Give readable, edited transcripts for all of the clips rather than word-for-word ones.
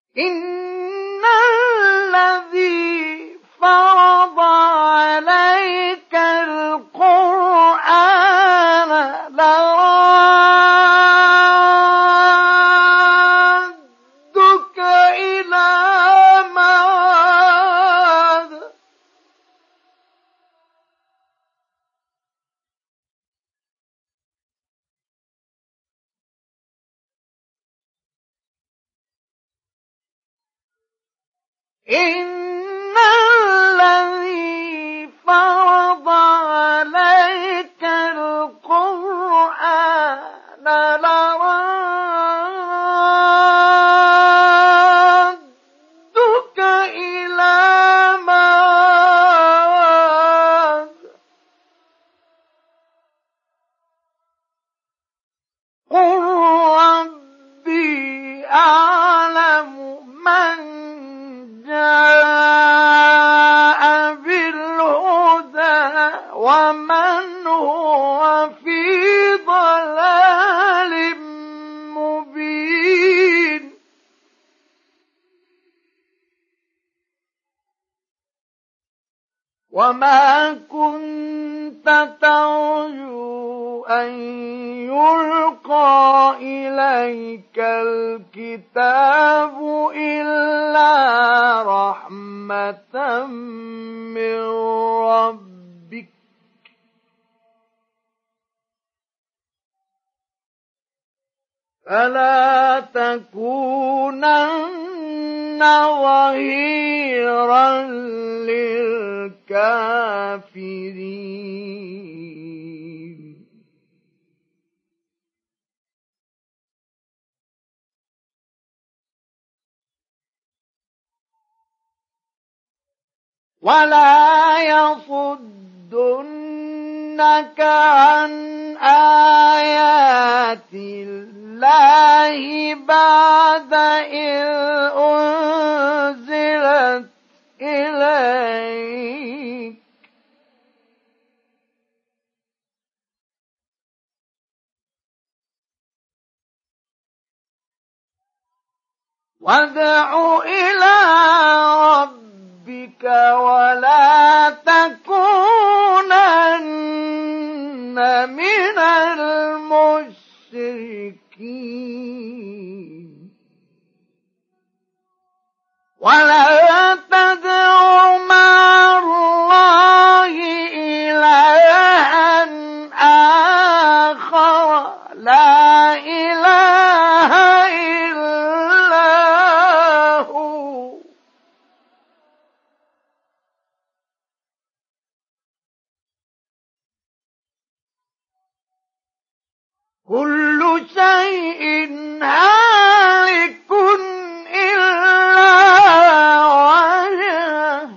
إن الذي فرض عليك القرآن لرادك إلى معاد إن الذي فرض عليك القرآن لرادك إلى معاد قل ربي أعلم من جاء بالهدى ومن هو في ضلال مبين وما كنت ترجو أن يلقى إليك الكتاب إلا رحمة من ربك فلا تكونن ظهيرا للكافرين ولا يصدنك عن آيات الله بعد إذ أنزلت إليك وادع إلى ربك ولا تكونن من المشركين ولا تدع مع الله إلها آخر لا إله إلا هو كل شيء هالك إلا وجهه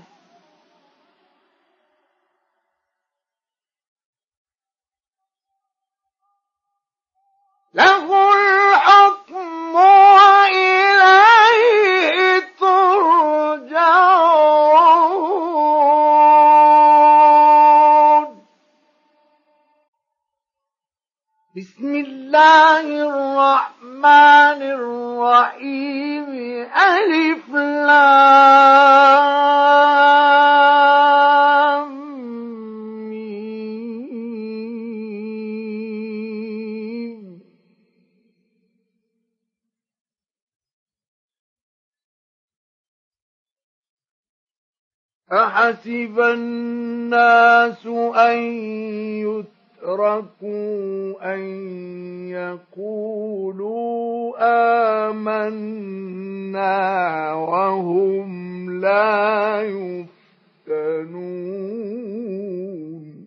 له الحكم وإليه ترجعون بسم الله الرحمن الرحيم ألف لام ميم أحسب الناس أن يتركوا أن يقولوا آمنا وهم لا يفتنون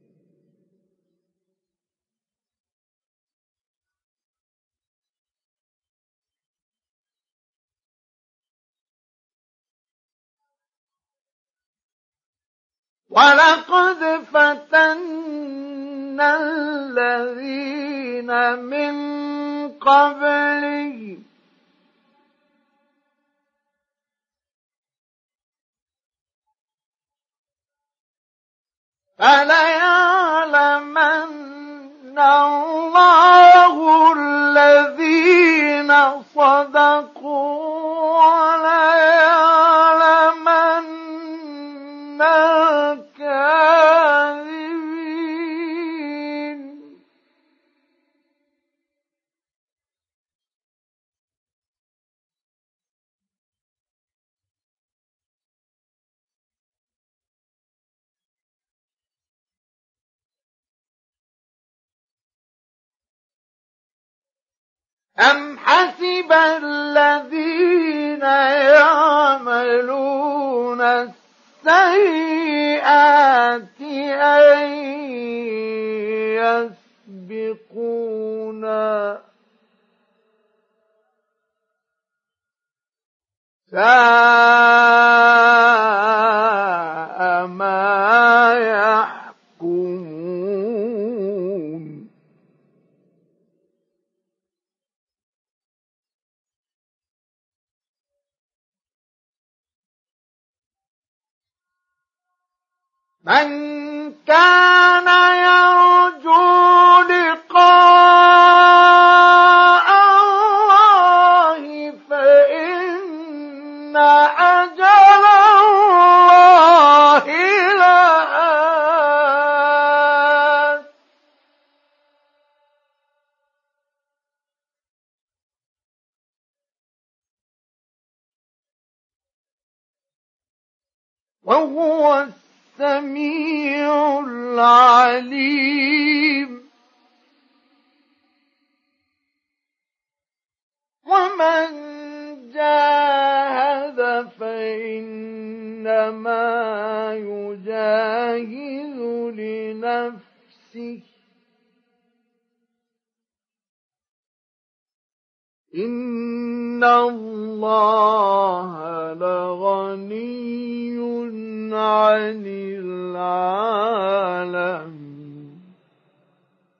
ولقد فتنا الذين من قبلهم فليعلمن الله الذين صدقوا أم حسب الذين يعملون السيئات أن يسبقونا ساء ما يحكمون من كان يرجو لقاء الله فإن أجل الله لآت وهو السميع العليم ومن جاهد فإنما يجاهد لنفسه إن الله لغني عن العالمين